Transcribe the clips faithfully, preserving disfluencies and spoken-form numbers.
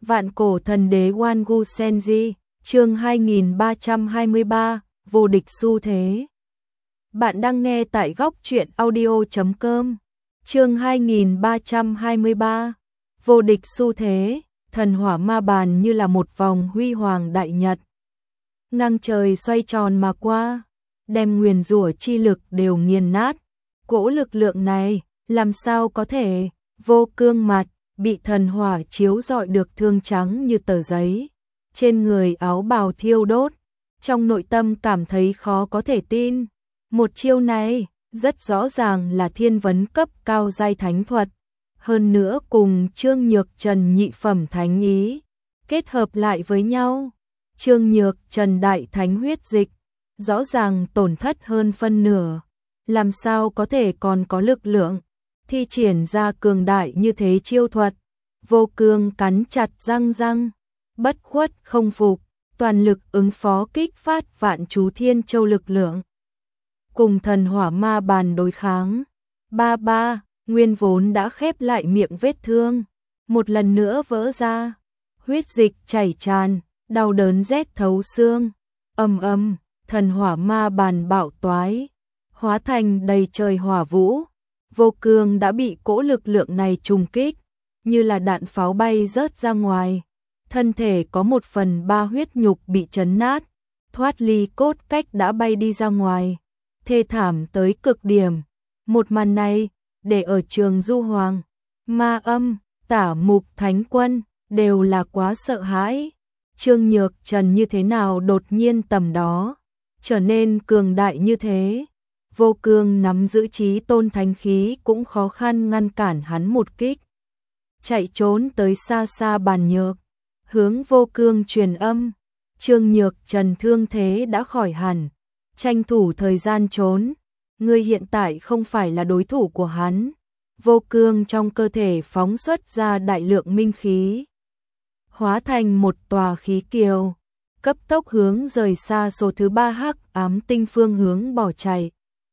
Vạn cổ thần đế Wangu Senji, chương hai nghìn ba trăm hai mươi ba, vô địch xu thế. Bạn đang nghe tại góc truyện audio chấm com. Chương hai nghìn ba trăm hai mươi ba, vô địch xu thế. Thần hỏa ma bàn như là một vòng huy hoàng đại nhật, ngang trời xoay tròn mà qua, đem nguyền rủa chi lực đều nghiền nát. Cỗ lực lượng này làm sao có thể? Vô Cương mặt bị thần hỏa chiếu rọi được thương trắng như tờ giấy, trên người áo bào thiêu đốt, trong nội tâm cảm thấy khó có thể tin. Một chiêu này rất rõ ràng là thiên vấn cấp cao giai thánh thuật, hơn nữa cùng Trương Nhược Trần nhị phẩm thánh ý kết hợp lại với nhau. Trương Nhược Trần đại thánh huyết dịch rõ ràng tổn thất hơn phân nửa, làm sao có thể còn có lực lượng thi triển ra cường đại như thế chiêu thuật. Vô Cương cắn chặt răng răng, bất khuất không phục, toàn lực ứng phó kích phát vạn chú thiên châu lực lượng, cùng thần hỏa ma bàn đối kháng. Ba ba, nguyên vốn đã khép lại miệng vết thương, một lần nữa vỡ ra, huyết dịch chảy tràn, đau đớn rét thấu xương. Ầm ầm, thần hỏa ma bàn bạo toái, hóa thành đầy trời hỏa vũ. Vô Cương đã bị cỗ lực lượng này trùng kích, như là đạn pháo bay rớt ra ngoài, thân thể có một phần ba huyết nhục bị chấn nát, thoát ly cốt cách đã bay đi ra ngoài, thê thảm tới cực điểm. Một màn này, để ở Trường Du Hoàng, Ma Âm, Tả Mục Thánh Quân đều là quá sợ hãi. Trương Nhược Trần như thế nào đột nhiên tầm đó trở nên cường đại như thế? Vô Cương nắm giữ chí tôn thánh khí cũng khó khăn ngăn cản hắn một kích. Chạy trốn tới xa xa Bàn Nhược, hướng Vô Cương truyền âm. Trương Nhược Trần thương thế đã khỏi hẳn, tranh thủ thời gian trốn. Ngươi hiện tại không phải là đối thủ của hắn. Vô Cương trong cơ thể phóng xuất ra đại lượng minh khí, hóa thành một tòa khí kiều, cấp tốc hướng rời xa số thứ ba hắc ám tinh phương hướng bỏ chạy.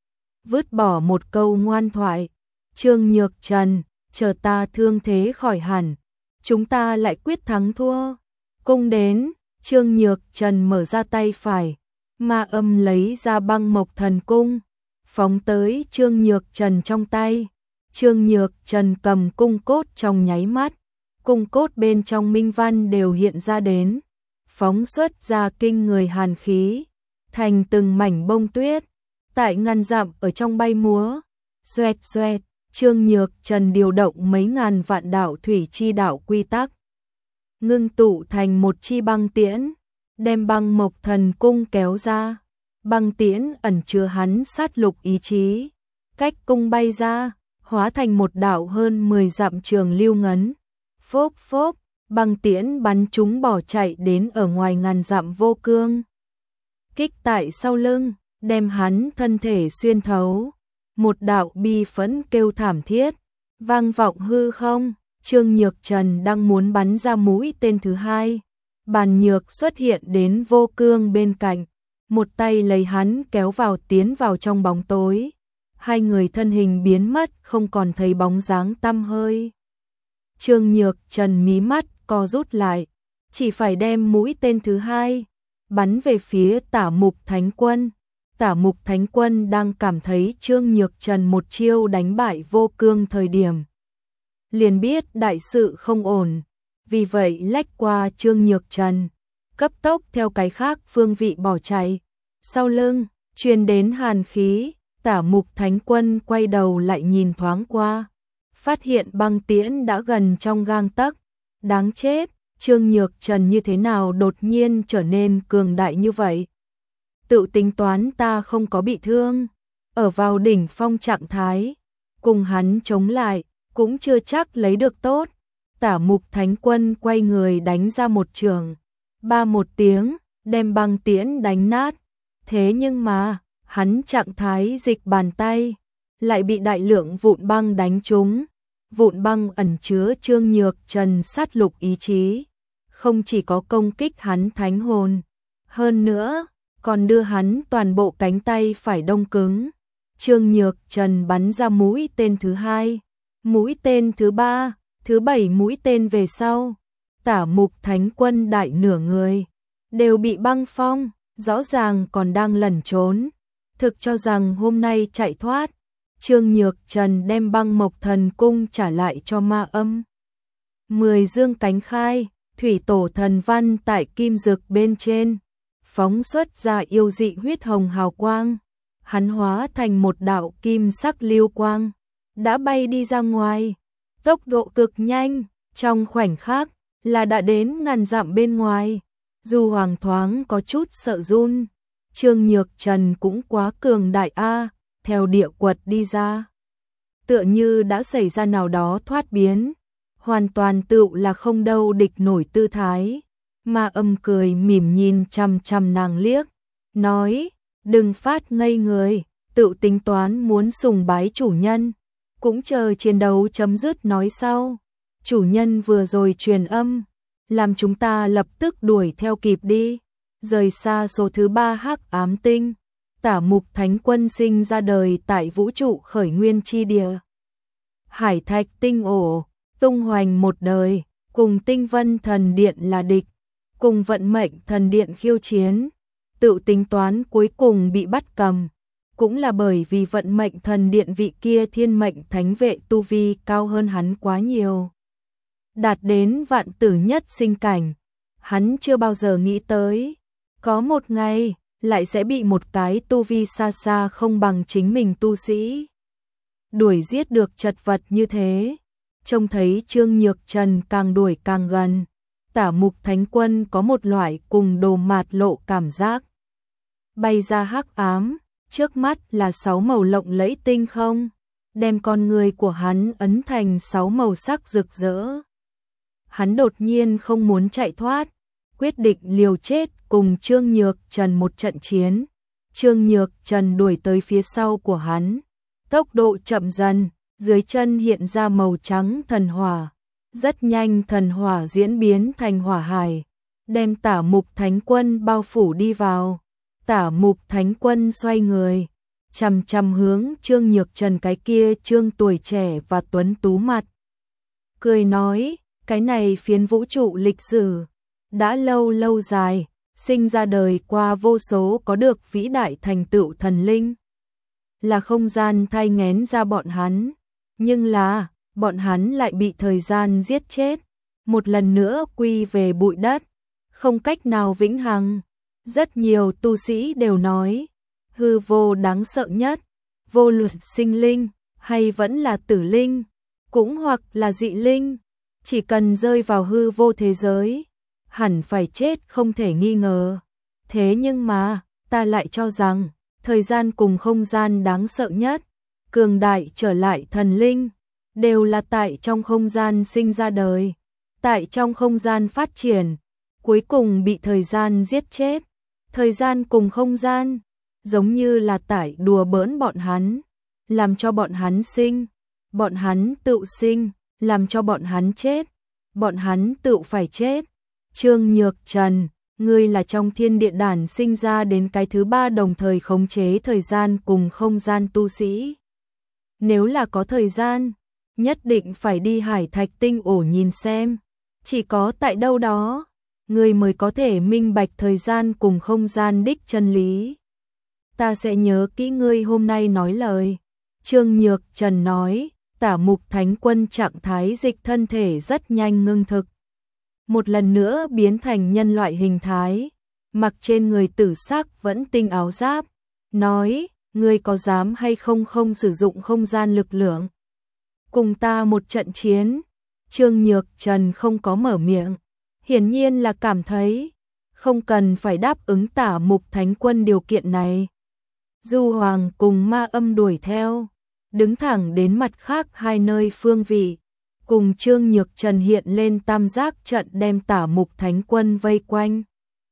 Vứt bỏ một câu ngoan thoại, Trương Nhược Trần, chờ ta thương thế khỏi hẳn, chúng ta lại quyết thắng thua. Cung đến, Trương Nhược Trần mở ra tay phải, Ma Âm lấy ra băng mộc thần cung, phóng tới Trương Nhược Trần trong tay. Trương Nhược Trần cầm cung cốt trong nháy mắt, cung cốt bên trong minh văn đều hiện ra đến, phóng xuất ra kinh người hàn khí, thành từng mảnh bông tuyết, tại ngàn dặm ở trong bay múa. Xoẹt xoẹt, Trương Nhược Trần điều động mấy ngàn vạn đạo thủy chi đạo quy tắc, ngưng tụ thành một chi băng tiễn, đem băng mộc thần cung kéo ra. Băng tiễn ẩn chứa hắn sát lục ý chí, cách cung bay ra, hóa thành một đạo hơn mười dặm trường lưu ngấn. Phốp phốp, băng tiễn bắn chúng bỏ chạy đến ở ngoài ngàn dặm. Vô Cương kích tại sau lưng, đem hắn thân thể xuyên thấu. Một đạo bi phẫn kêu thảm thiết vang vọng hư không. Trương Nhược Trần đang muốn bắn ra mũi tên thứ hai, Bàn Nhược xuất hiện đến Vô Cương bên cạnh, một tay lấy hắn kéo vào tiến vào trong bóng tối. Hai người thân hình biến mất không còn thấy bóng dáng tăm hơi. Trương Nhược Trần mí mắt co rút lại, chỉ phải đem mũi tên thứ hai bắn về phía Tả Mục Thánh Quân. Tả Mục Thánh Quân đang cảm thấy Trương Nhược Trần một chiêu đánh bại Vô Cương thời điểm, liền biết đại sự không ổn, vì vậy lách qua Trương Nhược Trần, cấp tốc theo cái khác phương vị bỏ chạy. Sau lưng truyền đến hàn khí, Tả Mục Thánh Quân quay đầu lại nhìn thoáng qua, phát hiện băng tiễn đã gần trong gang tấc. Đáng chết, Trương Nhược Trần như thế nào đột nhiên trở nên cường đại như vậy? Tự tính toán ta không có bị thương, ở vào đỉnh phong trạng thái, cùng hắn chống lại cũng chưa chắc lấy được tốt. Tả Mục Thánh Quân quay người đánh ra một trường, ba một tiếng, đem băng tiễn đánh nát. Thế nhưng mà, hắn trạng thái dịch bàn tay, lại bị đại lượng vụn băng đánh trúng. Vụn băng ẩn chứa Trương Nhược Trần sát lục ý chí, không chỉ có công kích hắn thánh hồn, hơn nữa, còn đưa hắn toàn bộ cánh tay phải đông cứng. Trương Nhược Trần bắn ra mũi tên thứ hai, mũi tên thứ ba, thứ bảy mũi tên về sau, Tả Mục Thánh Quân đại nửa người đều bị băng phong, rõ ràng còn đang lẩn trốn, thực cho rằng hôm nay chạy thoát. Trương Nhược Trần đem Băng Mộc Thần Cung trả lại cho Ma Âm. Mười dương cánh khai, thủy tổ thần văn tại kim dực bên trên, phóng xuất ra yêu dị huyết hồng hào quang, hắn hóa thành một đạo kim sắc lưu quang, đã bay đi ra ngoài, tốc độ cực nhanh, trong khoảnh khắc là đã đến ngàn dặm bên ngoài. Du Hoàng thoáng có chút sợ run, Trương Nhược Trần cũng quá cường đại a, theo địa quật đi ra, tựa như đã xảy ra nào đó thoát biến, hoàn toàn tựu là không đâu địch nổi tư thái. Ma Âm cười mỉm nhìn chằm chằm nàng liếc, nói, đừng phát ngây người, tự tính toán muốn sùng bái chủ nhân, cũng chờ chiến đấu chấm dứt nói sau. Chủ nhân vừa rồi truyền âm, làm chúng ta lập tức đuổi theo kịp đi, rời xa số thứ ba hắc ám tinh. Tả Mục Thánh Quân sinh ra đời tại vũ trụ khởi nguyên chi địa. Hải Thạch tinh ổ, tung hoành một đời, cùng Tinh Vân Thần Điện là địch, cùng Vận Mệnh Thần Điện khiêu chiến, tự tính toán cuối cùng bị bắt cầm, cũng là bởi vì Vận Mệnh Thần Điện vị kia thiên mệnh thánh vệ tu vi cao hơn hắn quá nhiều, đạt đến vạn tử nhất sinh cảnh. Hắn chưa bao giờ nghĩ tới, có một ngày lại sẽ bị một cái tu vi xa xa không bằng chính mình tu sĩ đuổi giết được chật vật như thế. Trông thấy Trương Nhược Trần càng đuổi càng gần, Tả Mục Thánh Quân có một loại cùng Đồ Mạt Lộ cảm giác. Bay ra hắc ám, trước mắt là sáu màu lộng lẫy tinh không, đem con người của hắn ấn thành sáu màu sắc rực rỡ. Hắn đột nhiên không muốn chạy thoát, quyết định liều chết cùng Trương Nhược Trần một trận chiến. Trương Nhược Trần đuổi tới phía sau của hắn, tốc độ chậm dần, dưới chân hiện ra màu trắng thần hỏa, rất nhanh thần hỏa diễn biến thành hỏa hải, đem Tả Mục Thánh Quân bao phủ đi vào. Tả Mục Thánh Quân xoay người, chằm chằm hướng Trương Nhược Trần cái kia trương tuổi trẻ và tuấn tú mặt, cười nói, cái này phiến vũ trụ lịch sử đã lâu lâu dài, sinh ra đời qua vô số có được vĩ đại thành tựu thần linh, là không gian thai nghén ra bọn hắn, nhưng là bọn hắn lại bị thời gian giết chết, một lần nữa quy về bụi đất, không cách nào vĩnh hằng. Rất nhiều tu sĩ đều nói, hư vô đáng sợ nhất, vô luận sinh linh hay vẫn là tử linh, cũng hoặc là dị linh, chỉ cần rơi vào hư vô thế giới, hẳn phải chết không thể nghi ngờ. Thế nhưng mà, ta lại cho rằng, thời gian cùng không gian đáng sợ nhất, cường đại trở lại thần linh, đều là tại trong không gian sinh ra đời, tại trong không gian phát triển, cuối cùng bị thời gian giết chết. Thời gian cùng không gian, giống như là tải đùa bỡn bọn hắn, làm cho bọn hắn sinh, bọn hắn tự sinh, làm cho bọn hắn chết, bọn hắn tự phải chết. Trương Nhược Trần, ngươi là trong thiên địa đản sinh ra đến cái thứ ba đồng thời khống chế thời gian cùng không gian tu sĩ. Nếu là có thời gian, nhất định phải đi Hải Thạch tinh ổ nhìn xem, chỉ có tại đâu đó, ngươi mới có thể minh bạch thời gian cùng không gian đích chân lý. Ta sẽ nhớ kỹ ngươi hôm nay nói lời. Trương Nhược Trần nói, Tả Mục Thánh Quân trạng thái dịch thân thể rất nhanh ngưng thực, một lần nữa biến thành nhân loại hình thái, mặc trên người tử sắc vẫn tinh áo giáp, nói, ngươi có dám hay không không sử dụng không gian lực lượng, cùng ta một trận chiến. Trương Nhược Trần không có mở miệng, hiển nhiên là cảm thấy không cần phải đáp ứng Tả Mục Thánh Quân điều kiện này. Du Hoàng cùng Ma Âm đuổi theo, đứng thẳng đến mặt khác hai nơi phương vị, cùng Trương Nhược Trần hiện lên tam giác trận đem Tả Mục Thánh Quân vây quanh.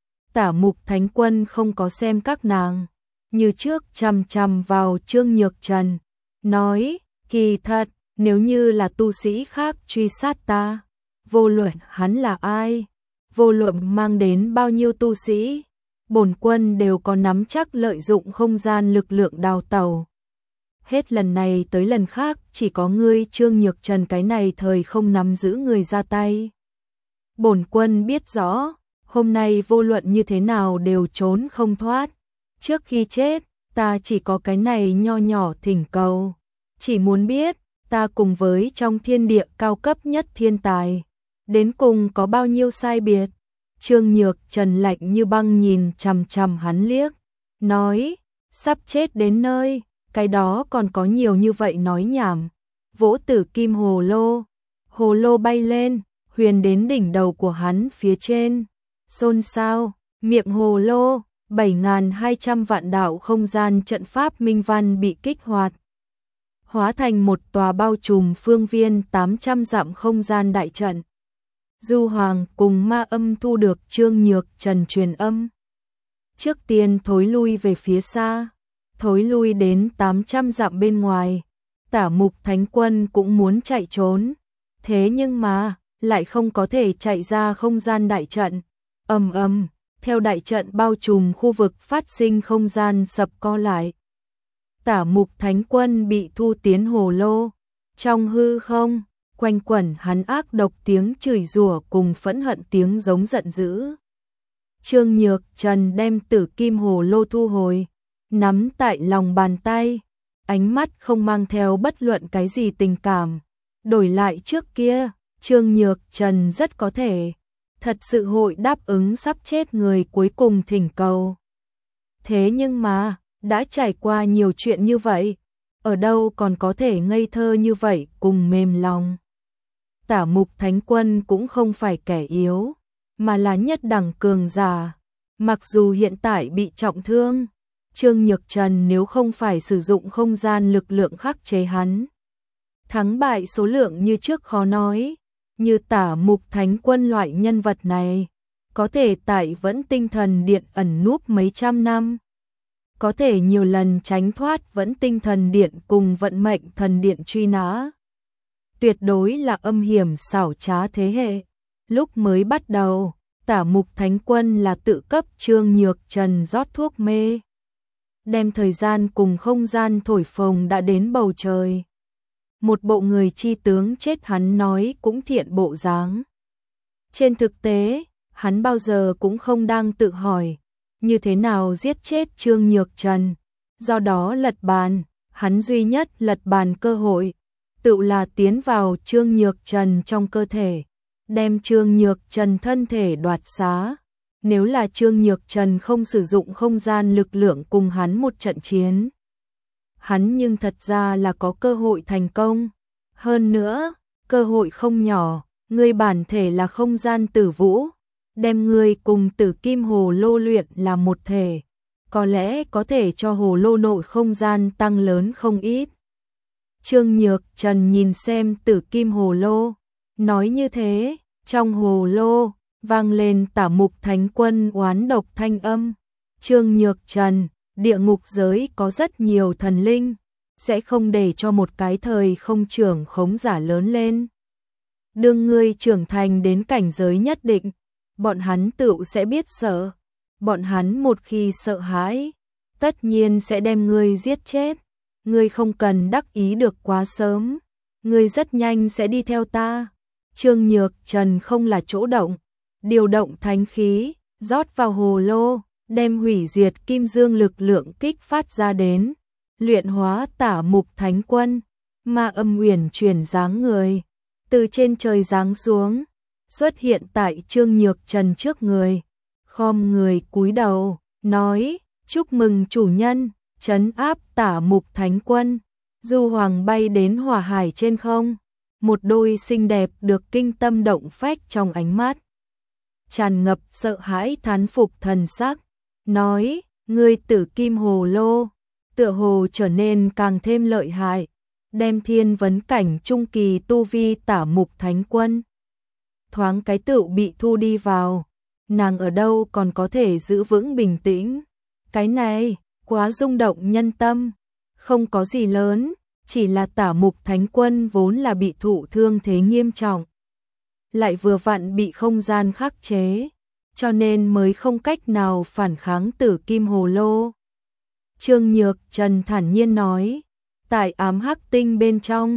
Tả Mục Thánh Quân không có xem các nàng, như trước chằm chằm vào Trương Nhược Trần, nói, kỳ thật, nếu như là tu sĩ khác truy sát ta, vô luận hắn là ai, vô luận mang đến bao nhiêu tu sĩ, bổn quân đều có nắm chắc lợi dụng không gian lực lượng đào tẩu. Hết lần này tới lần khác chỉ có ngươi Trương Nhược Trần cái này thời không nắm giữ người ra tay. Bổn quân biết rõ, hôm nay vô luận như thế nào đều trốn không thoát. Trước khi chết, ta chỉ có cái này nho nhỏ thỉnh cầu. Chỉ muốn biết, ta cùng với trong thiên địa cao cấp nhất thiên tài, đến cùng có bao nhiêu sai biệt. Trương Nhược Trần lạnh như băng nhìn chằm chằm hắn liếc, nói, sắp chết đến nơi, cái đó còn có nhiều như vậy nói nhảm. Vỗ tử kim hồ lô, hồ lô bay lên, huyền đến đỉnh đầu của hắn phía trên. Xôn xao, miệng hồ lô, bảy nghìn hai trăm vạn đạo không gian trận pháp minh văn bị kích hoạt, hóa thành một tòa bao trùm phương viên tám trăm dặm không gian đại trận. Du Hoàng cùng Ma Âm thu được Trương Nhược Trần truyền âm. Trước tiên thối lui về phía xa, thối lui đến tám trăm dặm bên ngoài. Tả Mục Thánh Quân cũng muốn chạy trốn, thế nhưng mà lại không có thể chạy ra không gian đại trận. Ầm ầm, theo đại trận bao trùm khu vực phát sinh không gian sập co lại. Tả Mục Thánh Quân bị thu tiến hồ lô, trong hư không quanh quẩn hắn ác độc tiếng chửi rủa cùng phẫn hận tiếng giống giận dữ. Trương Nhược Trần đem tử kim hồ lô thu hồi, nắm tại lòng bàn tay, ánh mắt không mang theo bất luận cái gì tình cảm. Đổi lại trước kia, Trương Nhược Trần rất có thể thật sự hội đáp ứng sắp chết người cuối cùng thỉnh cầu. Thế nhưng mà, đã trải qua nhiều chuyện như vậy, ở đâu còn có thể ngây thơ như vậy cùng mềm lòng. Tả Mục Thánh Quân cũng không phải kẻ yếu, mà là nhất đẳng cường giả. Mặc dù hiện tại bị trọng thương, Trương Nhược Trần nếu không phải sử dụng không gian lực lượng khắc chế hắn, thắng bại số lượng như trước khó nói. Như Tả Mục Thánh Quân loại nhân vật này, có thể tại Vẫn Tinh Thần Điện ẩn núp mấy trăm năm, có thể nhiều lần tránh thoát Vẫn Tinh Thần Điện cùng Vận Mệnh Thần Điện truy nã. Tuyệt đối là âm hiểm xảo trá thế hệ. Lúc mới bắt đầu, Tả Mục Thánh Quân là tự cấp Trương Nhược Trần rót thuốc mê, đem thời gian cùng không gian thổi phồng đã đến bầu trời. Một bộ người chi tướng chết hắn nói cũng thiện bộ dáng. Trên thực tế, hắn bao giờ cũng không đang tự hỏi như thế nào giết chết Trương Nhược Trần. Do đó lật bàn, hắn duy nhất lật bàn cơ hội tự là tiến vào Trương Nhược Trần trong cơ thể, đem Trương Nhược Trần thân thể đoạt xá. Nếu là Trương Nhược Trần không sử dụng không gian lực lượng cùng hắn một trận chiến, hắn nhưng thật ra là có cơ hội thành công. Hơn nữa, cơ hội không nhỏ, ngươi bản thể là không gian tử vũ, đem ngươi cùng tử kim hồ lô luyện là một thể, có lẽ có thể cho hồ lô nội không gian tăng lớn không ít. Trương Nhược Trần nhìn xem tử kim hồ lô, nói như thế, trong hồ lô vang lên Tả Mục Thánh Quân oán độc thanh âm. Trương Nhược Trần, địa ngục giới có rất nhiều thần linh, sẽ không để cho một cái thời không trưởng khống giả lớn lên. Đương ngươi trưởng thành đến cảnh giới nhất định, bọn hắn tự sẽ biết sợ. Bọn hắn một khi sợ hãi, tất nhiên sẽ đem ngươi giết chết. Ngươi không cần đắc ý được quá sớm, ngươi rất nhanh sẽ đi theo ta. Trương Nhược Trần không là chỗ động, điều động thánh khí, rót vào hồ lô, đem hủy diệt kim dương lực lượng kích phát ra đến, luyện hóa Tả Mục Thánh Quân. Ma Âm Uyển chuyển dáng người, từ trên trời giáng xuống, xuất hiện tại Trương Nhược Trần trước người, khom người cúi đầu, nói, chúc mừng chủ nhân, trấn áp Tả Mục Thánh Quân. Du Hoàng bay đến hỏa hải trên không, một đôi xinh đẹp được kinh tâm động phách trong ánh mắt, tràn ngập sợ hãi thán phục thần sắc, nói, ngươi tử kim hồ lô, tựa hồ trở nên càng thêm lợi hại, đem thiên vấn cảnh trung kỳ tu vi Tả Mục Thánh Quân thoáng cái tựu bị thu đi vào. Nàng ở đâu còn có thể giữ vững bình tĩnh, cái này quá rung động nhân tâm. Không có gì lớn, chỉ là Tả Mục Thánh Quân vốn là bị thụ thương thế nghiêm trọng, lại vừa vặn bị không gian khắc chế, cho nên mới không cách nào phản kháng tử kim hồ lô. Trương Nhược Trần thản nhiên nói, tại ám hắc tinh bên trong,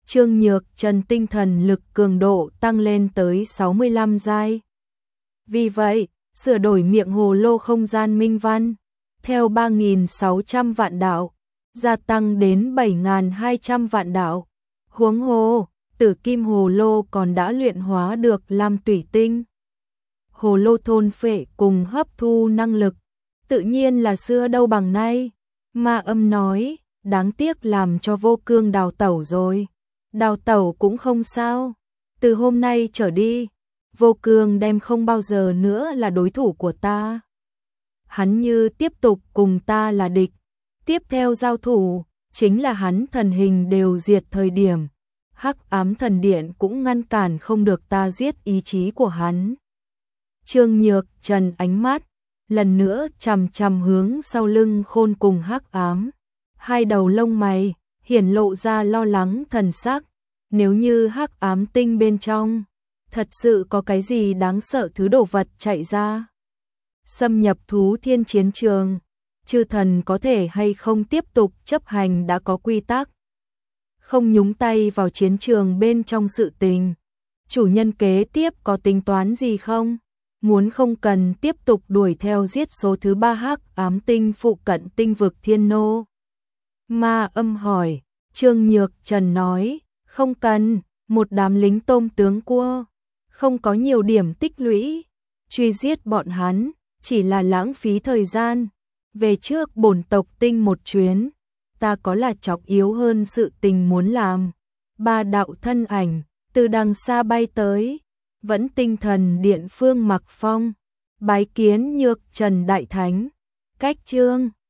Trương Nhược Trần tinh thần lực cường độ tăng lên tới sáu mươi lăm giai. Vì vậy, sửa đổi miệng hồ lô không gian minh văn, theo ba nghìn sáu trăm vạn đạo, gia tăng đến bảy nghìn hai trăm vạn đạo. Huống hồ, tử kim hồ lô còn đã luyện hóa được lam tủy tinh. Hồ lô thôn phệ cùng hấp thu năng lực, tự nhiên là xưa đâu bằng nay. Ma Âm nói, đáng tiếc làm cho Vô Cương đào tẩu rồi. Đào tẩu cũng không sao, từ hôm nay trở đi, Vô Cương đem không bao giờ nữa là đối thủ của ta. Hắn như tiếp tục cùng ta là địch, tiếp theo giao thủ, chính là hắn thần hình đều diệt thời điểm. Hắc ám thần điện cũng ngăn cản không được ta giết ý chí của hắn. Trương Nhược Trần ánh mắt, lần nữa chằm chằm hướng sau lưng Khôn cùng Hắc ám. Hai đầu lông mày, hiển lộ ra lo lắng thần sắc. Nếu như Hắc ám tinh bên trong, thật sự có cái gì đáng sợ thứ đồ vật chạy ra. Xâm nhập thú thiên chiến trường, chư thần có thể hay không tiếp tục chấp hành đã có quy tắc. Không nhúng tay vào chiến trường bên trong sự tình. Chủ nhân kế tiếp có tính toán gì không? Muốn không cần tiếp tục đuổi theo giết số thứ ba Hắc ám tinh phụ cận tinh vực Thiên Nô. Ma Âm hỏi, Trương Nhược Trần nói, không cần, một đám lính tôm tướng cua, không có nhiều điểm tích lũy, truy giết bọn hắn, chỉ là lãng phí thời gian. Về trước bổn tộc tinh một chuyến, ta có là trọng yếu hơn sự tình muốn làm. Ba đạo thân ảnh, từ đằng xa bay tới, vẫn tinh thần điện Phương Mặc Phong, bái kiến Nhược Trần Đại Thánh, cách chương.